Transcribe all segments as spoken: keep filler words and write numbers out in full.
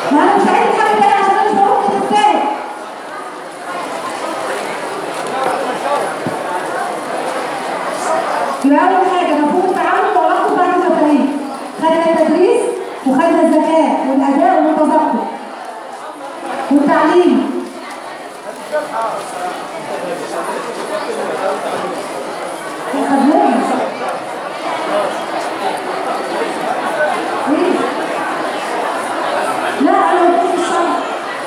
ما انا مش عايز حاجه تاني عشان انا مش بقول كده ازاي. يبقى اول حاجه مفهوم التعامل وعلاقته بعد المفاهيم. خدنا التدريس وخدنا الذكاء والاداء والتذكر والتعليم. لا انا قلت في الشرح.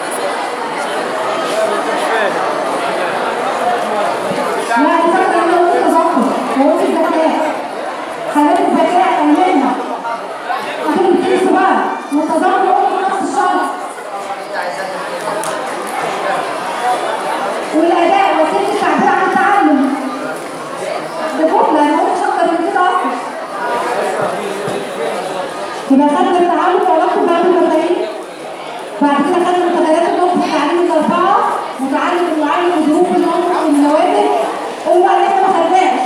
لا انا فاكره ان انا قلت تذكر وقلت الذكاء. خليت الذكاء المهنه عشان بتدرسوا بقى والتذكر قلت نفس الشرح. والاداء وسيله التعبير عن التعلم. ده جمله انا قلت اكتر من كده اصلا. يبقى خدنا التعامل وعلاقته بعد المفاهيم. بعد كده خدنا متغيرات النطق في التعليم الاربعه، متعلم المعلم وظروف النطق والنواتج. قلنا ان احنا ما خدناش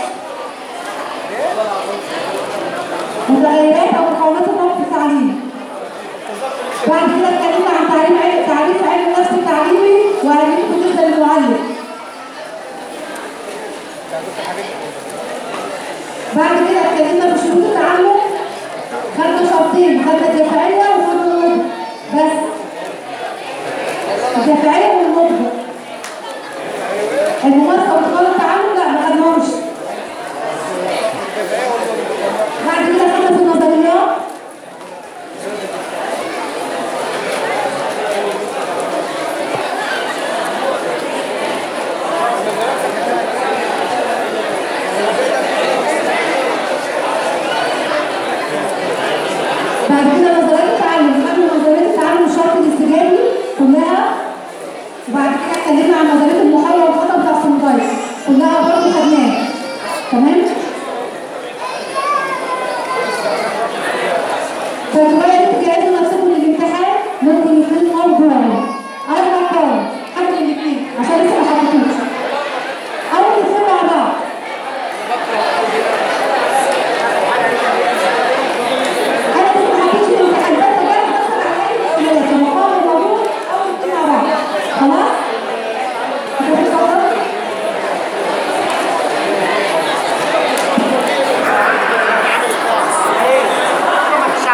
متغيرات او مقاومات النطق في التعليم. بعد كده اتكلمنا عن تعريف تعريف علم النفس التعليمي واهميته بالنسبه للمعلم. بعد كده اتكلمنا في شروط التعلم. خدنا شرطين، خدنا الدافعيه وخدنا النضج بس. الدافعيه والنضج. الممارسه وتقال التعلم لا ما خدناهمش. بعد كده خدنا في النظريات. بعد كده نظريات التعلم، خدنا نظريات التعلم الشرط الاستجابي كلها. وبعد كده اتكلمنا عن نظريه المحاوله والخطا بتاع السموتايز كلها برضه خدناها. تمام؟